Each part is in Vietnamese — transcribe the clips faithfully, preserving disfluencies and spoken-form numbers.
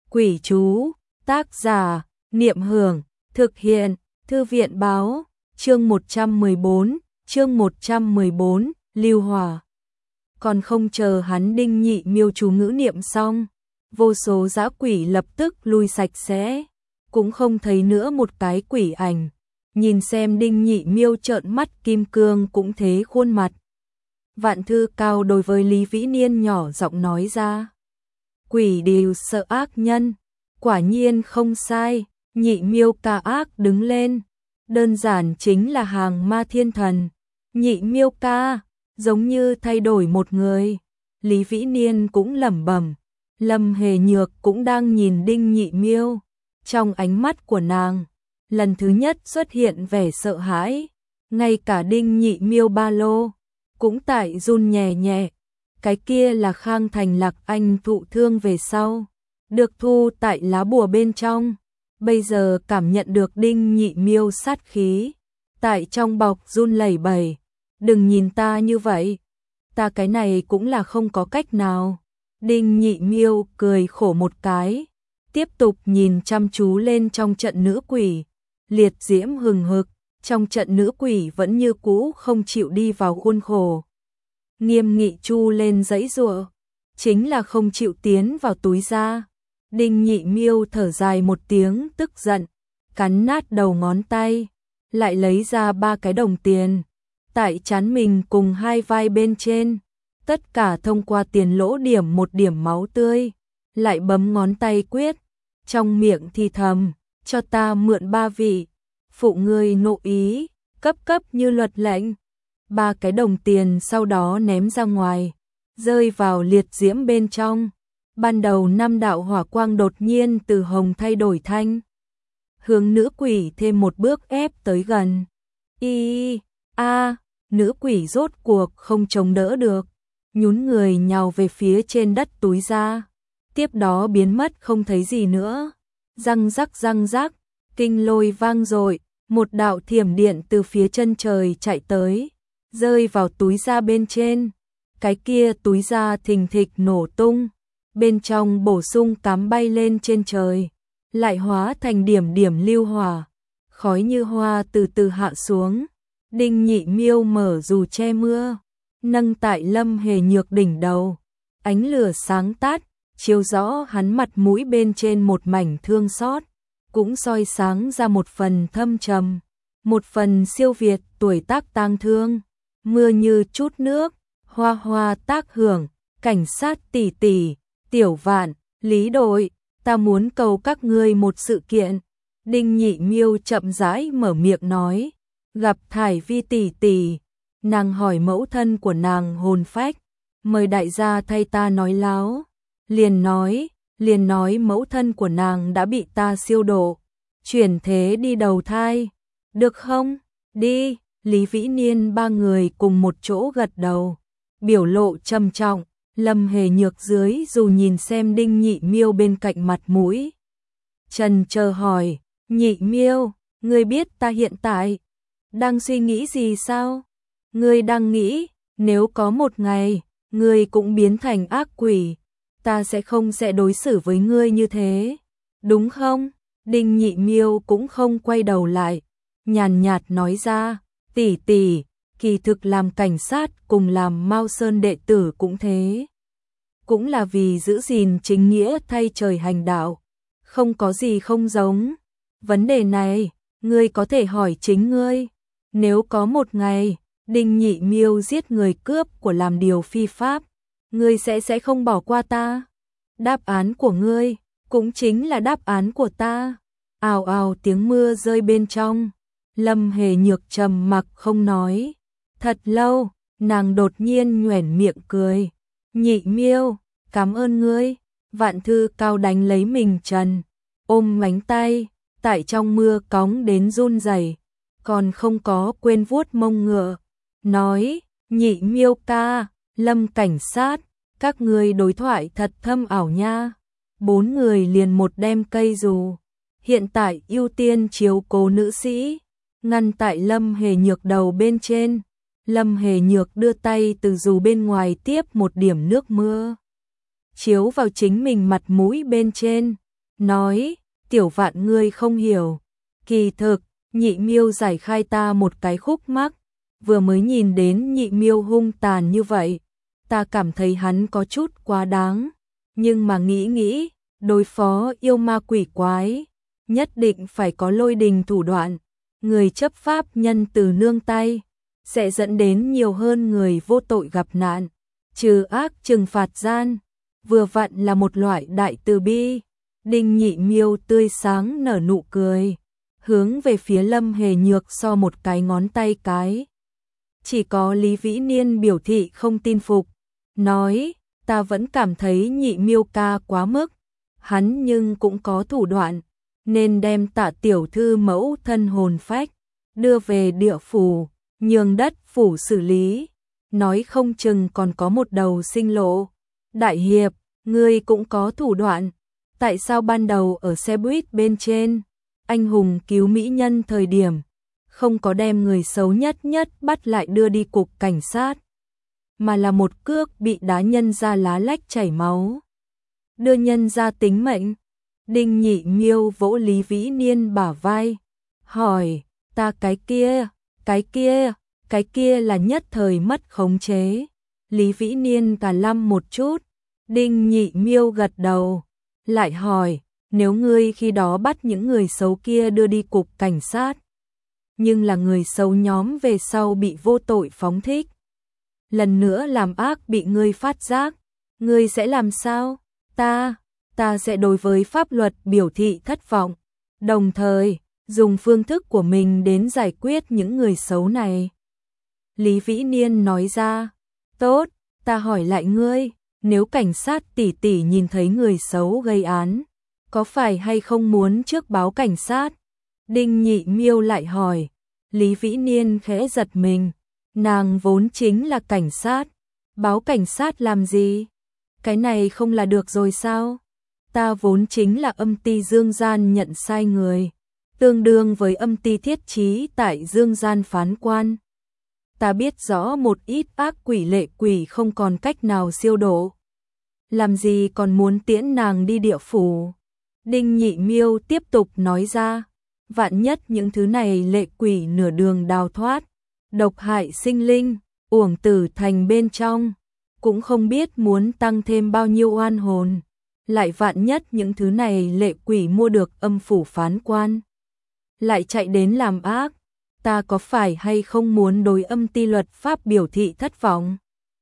Quỷ chú, tác giả, Niệm Hưởng, thực hiện, Thư viện báo, chương một trăm mười bốn, chương một trăm mười bốn, Lưu Hỏa. Còn không chờ hắn Đinh Nhị Miêu chú ngữ niệm xong, vô số dã quỷ lập tức lui sạch sẽ, cũng không thấy nữa một cái quỷ ảnh. Nhìn xem Đinh Nhị Miêu trợn mắt kim cương cũng thế khuôn mặt. Vạn Thư Cao đối với Lý Vĩ Niên nhỏ giọng nói ra. Quỷ đều sợ ác nhân, quả nhiên không sai, Nhị Miêu ca ác đứng lên, đơn giản chính là hàng ma thiên thần. Nhị Miêu ca, giống như thay đổi một người. Lý Vĩ Niên cũng lẩm bẩm, Lâm Hề Nhược cũng đang nhìn Đinh Nhị Miêu, trong ánh mắt của nàng, lần thứ nhất xuất hiện vẻ sợ hãi, ngay cả Đinh Nhị Miêu ba lô cũng tại run nhẹ nhẹ. Cái kia là Khang Thành Lạc Anh thụ thương về sau, được thu tại lá bùa bên trong, bây giờ cảm nhận được Đinh Nhị Miêu sát khí, tại trong bọc run lẩy bẩy. Đừng nhìn ta như vậy, ta cái này cũng là không có cách nào. Đinh Nhị Miêu cười khổ một cái, tiếp tục nhìn chăm chú lên trong trận nữ quỷ, liệt diễm hừng hực, trong trận nữ quỷ vẫn như cũ không chịu đi vào khuôn khổ. Nghiêm nghị chu lên giãy giụa, chính là không chịu tiến vào túi ra. Đinh Nhị Miêu thở dài một tiếng tức giận, cắn nát đầu ngón tay, lại lấy ra ba cái đồng tiền, tại trán mình cùng hai vai bên trên, tất cả thông qua tiền lỗ điểm một điểm máu tươi, lại bấm ngón tay quyết, trong miệng thì thầm, cho ta mượn ba vị, phụ ngươi nộ ý, cấp cấp như luật lệnh. Ba cái đồng tiền sau đó ném ra ngoài, rơi vào liệt diễm bên trong. Ban đầu năm đạo hỏa quang đột nhiên từ hồng thay đổi thanh, hướng nữ quỷ thêm một bước ép tới gần. Y a, nữ quỷ rốt cuộc không chống đỡ được, nhún người nhào về phía trên đất túi ra, tiếp đó biến mất không thấy gì nữa. Răng rắc răng rắc, kinh lôi vang dội, một đạo thiểm điện từ phía chân trời chạy tới, rơi vào túi da bên trên. Cái kia túi da thình thịch nổ tung, bên trong bổ sung cắm bay lên trên trời, lại hóa thành điểm điểm lưu hỏa, khói như hoa từ từ hạ xuống. Đinh Nhị Miêu mở dù che mưa, nâng tại Lâm Hề Nhược đỉnh đầu, ánh lửa sáng tát, chiếu rõ hắn mặt mũi bên trên một mảnh thương xót, cũng soi sáng ra một phần thâm trầm, một phần siêu việt tuổi tác tang thương. Mưa như chút nước, hoa hoa tác hưởng, cảnh sát tỷ tỷ, Tiểu Vạn, Lý đội, ta muốn cầu các ngươi một sự kiện. Đinh Nhị Miêu chậm rãi mở miệng nói, gặp Thải Vi tỷ tỷ, nàng hỏi mẫu thân của nàng hồn phách, mời đại gia thay ta nói láo. Liền nói, liền nói mẫu thân của nàng đã bị ta siêu độ, chuyển thế đi đầu thai, được không? Đi. Lý Vĩ Niên ba người cùng một chỗ gật đầu, biểu lộ trầm trọng. Lâm Hề Nhược dưới dù nhìn xem Đinh Nhị Miêu bên cạnh mặt mũi, trần chờ hỏi, Nhị Miêu, ngươi biết ta hiện tại đang suy nghĩ gì sao? Ngươi đang nghĩ, nếu có một ngày, ngươi cũng biến thành ác quỷ, ta sẽ không sẽ đối xử với ngươi như thế, đúng không? Đinh Nhị Miêu cũng không quay đầu lại, nhàn nhạt nói ra, tỷ tỷ, kỳ thực làm cảnh sát cùng làm Mao Sơn đệ tử cũng thế, cũng là vì giữ gìn chính nghĩa thay trời hành đạo, không có gì không giống. Vấn đề này, ngươi có thể hỏi chính ngươi, nếu có một ngày, Đinh Nhị Miêu giết người cướp của làm điều phi pháp, ngươi sẽ sẽ không bỏ qua ta? Đáp án của ngươi, cũng chính là đáp án của ta. Ào ào tiếng mưa rơi bên trong. Lâm Hề Nhược trầm mặc không nói. Thật lâu, nàng đột nhiên nhoẻn miệng cười. Nhị Miêu, cảm ơn ngươi. Vạn Thư Cao đánh lấy mình trần, ôm mánh tay, tại trong mưa cóng đến run rẩy, còn không có quên vuốt mông ngựa. Nói, Nhị Miêu ca, Lâm cảnh sát, các ngươi đối thoại thật thâm ảo nha. Bốn người liền một đem cây dù. Hiện tại ưu tiên chiếu cố nữ sĩ, ngăn tại Lâm Hề Nhược đầu bên trên. Lâm Hề Nhược đưa tay từ dù bên ngoài tiếp một điểm nước mưa, chiếu vào chính mình mặt mũi bên trên. nói, tiểu Vạn ngươi không hiểu. Kỳ thực, Nhị Miêu giải khai ta một cái khúc mắc, vừa mới nhìn đến Nhị Miêu hung tàn như vậy, ta cảm thấy hắn có chút quá đáng, nhưng mà nghĩ nghĩ, đối phó yêu ma quỷ quái, nhất định phải có lôi đình thủ đoạn, người chấp pháp nhân từ nương tay, sẽ dẫn đến nhiều hơn người vô tội gặp nạn, trừ ác trừng phạt gian, vừa vặn là một loại đại từ bi. Đinh Nhị Miêu tươi sáng nở nụ cười, hướng về phía Lâm Hề Nhược so một cái ngón tay cái. Chỉ có Lý Vĩ Niên biểu thị không tin phục, nói, ta vẫn cảm thấy Nhị Miêu ca quá mức, hắn nhưng cũng có thủ đoạn, nên đem Tạ tiểu thư mẫu thân hồn phách, đưa về địa phủ, nhường đất phủ xử lý, nói không chừng còn có một đầu sinh lộ. Đại hiệp, ngươi cũng có thủ đoạn, tại sao ban đầu ở xe buýt bên trên, anh hùng cứu mỹ nhân thời điểm, không có đem người xấu nhất nhất bắt lại đưa đi cục cảnh sát, mà là một cước bị đá nhân ra lá lách chảy máu, đưa nhân ra tính mệnh. Đinh Nhị Miêu vỗ Lý Vĩ Niên bả vai, hỏi, ta cái kia, cái kia, cái kia là nhất thời mất khống chế. Lý Vĩ Niên cả lăm một chút, Đinh Nhị Miêu gật đầu, lại hỏi, nếu ngươi khi đó bắt những người xấu kia đưa đi cục cảnh sát, nhưng là người xấu nhóm về sau bị vô tội phóng thích, lần nữa làm ác bị ngươi phát giác, ngươi sẽ làm sao? Ta, ta sẽ đối với pháp luật biểu thị thất vọng, đồng thời dùng phương thức của mình đến giải quyết những người xấu này. Lý Vĩ Niên nói ra, tốt, ta hỏi lại ngươi, nếu cảnh sát tỷ tỷ nhìn thấy người xấu gây án, có phải hay không muốn trước báo cảnh sát? Đinh Nhị Miêu lại hỏi. Lý Vĩ Niên khẽ giật mình, nàng vốn chính là cảnh sát, báo cảnh sát làm gì? Cái này không là được rồi sao? Ta vốn chính là âm ty Dương Gian nhận sai người, tương đương với âm ty thiết trí tại Dương Gian phán quan. Ta biết rõ một ít ác quỷ lệ quỷ không còn cách nào siêu độ, làm gì còn muốn tiễn nàng đi địa phủ? Đinh Nhị Miêu tiếp tục nói ra, vạn nhất những thứ này lệ quỷ nửa đường đào thoát, độc hại sinh linh, uổng tử thành bên trong, cũng không biết muốn tăng thêm bao nhiêu oan hồn. Lại vạn nhất những thứ này lệ quỷ mua được âm phủ phán quan, lại chạy đến làm ác, ta có phải hay không muốn đối âm ty luật pháp biểu thị thất vọng?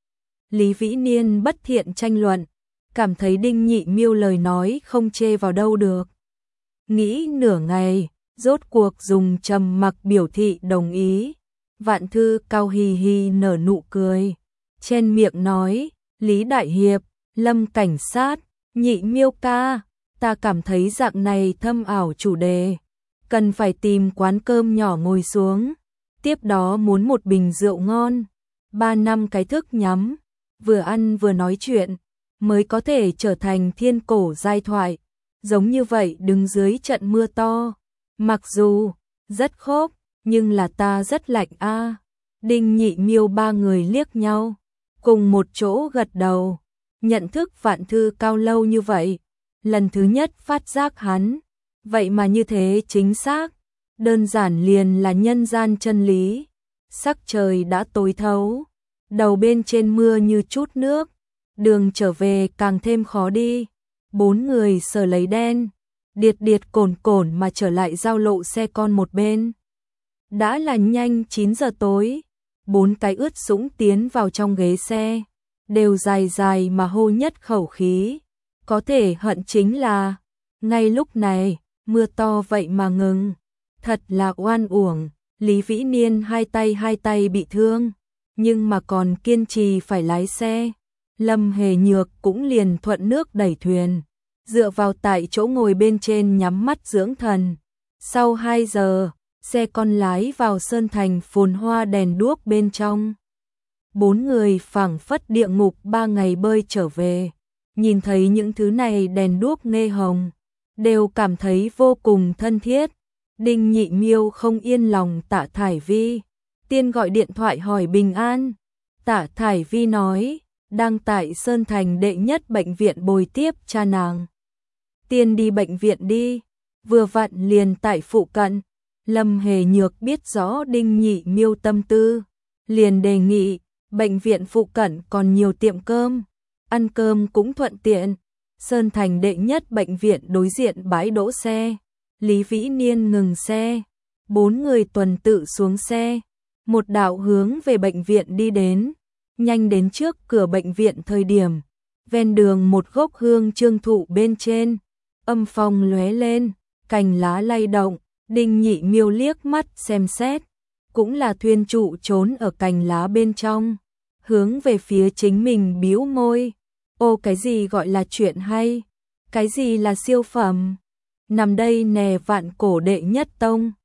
Lý Vĩ Niên bất thiện tranh luận, cảm thấy Đinh Nhị Miêu lời nói không chê vào đâu được. Nghĩ nửa ngày, rốt cuộc dùng trầm mặc biểu thị đồng ý. Vạn Thư Cao hì hì nở nụ cười, trên miệng nói, Lý Đại Hiệp, Lâm cảnh sát, Nhị Miêu ca, ta cảm thấy dạng này thâm ảo chủ đề, cần phải tìm quán cơm nhỏ ngồi xuống, tiếp đó muốn một bình rượu ngon, ba năm cái thức nhắm, vừa ăn vừa nói chuyện, mới có thể trở thành thiên cổ giai thoại, giống như vậy đứng dưới trận mưa to, mặc dù rất khốc, nhưng là ta rất lạnh a. À. Đinh Nhị Miêu ba người liếc nhau, cùng một chỗ gật đầu, nhận thức Vạn Thư Cao lâu như vậy, lần thứ nhất phát giác hắn, vậy mà như thế chính xác, đơn giản liền là nhân gian chân lý. Sắc trời đã tối thấu, đầu bên trên mưa như chút nước, đường trở về càng thêm khó đi. Bốn người sờ lấy đen, điệt điệt cồn cồn mà trở lại giao lộ xe con một bên. Đã là nhanh chín giờ tối, bốn cái ướt sũng tiến vào trong ghế xe, đều dài dài mà hô nhất khẩu khí. Có thể hận chính là, ngay lúc này, mưa to vậy mà ngừng. Thật là oan uổng, Lý Vĩ Niên hai tay hai tay bị thương, nhưng mà còn kiên trì phải lái xe. Lâm Hề Nhược cũng liền thuận nước đẩy thuyền, dựa vào tại chỗ ngồi bên trên nhắm mắt dưỡng thần. Sau hai giờ, xe con lái vào sơn thành phồn hoa đèn đuốc bên trong. Bốn người phảng phất địa ngục ba ngày bơi trở về, nhìn thấy những thứ này đèn đuốc nghe hồng, đều cảm thấy vô cùng thân thiết. Đinh Nhị Miêu không yên lòng Tạ Thải Vi, tiên gọi điện thoại hỏi bình an. Tạ Thải Vi nói, đang tại Sơn Thành đệ nhất bệnh viện bồi tiếp cha nàng. tiên đi bệnh viện đi, vừa vặn liền tại phụ cận. Lâm Hề Nhược biết rõ Đinh Nhị Miêu tâm tư, liền đề nghị, bệnh viện phụ cận còn nhiều tiệm cơm, ăn cơm cũng thuận tiện. Sơn Thành đệ nhất bệnh viện đối diện bãi đỗ xe, Lý Vĩ Niên ngừng xe, bốn người tuần tự xuống xe, một đạo hướng về bệnh viện đi đến, nhanh đến trước cửa bệnh viện thời điểm, ven đường một gốc hương trương thụ bên trên, âm phong lóe lên, cành lá lay động, Đinh Nhị Miêu liếc mắt xem xét, cũng là thuyền trụ trốn ở cành lá bên trong, hướng về phía chính mình bĩu môi, ô cái gì gọi là chuyện hay, cái gì là siêu phẩm, nằm đây nè vạn cổ đệ nhất tông.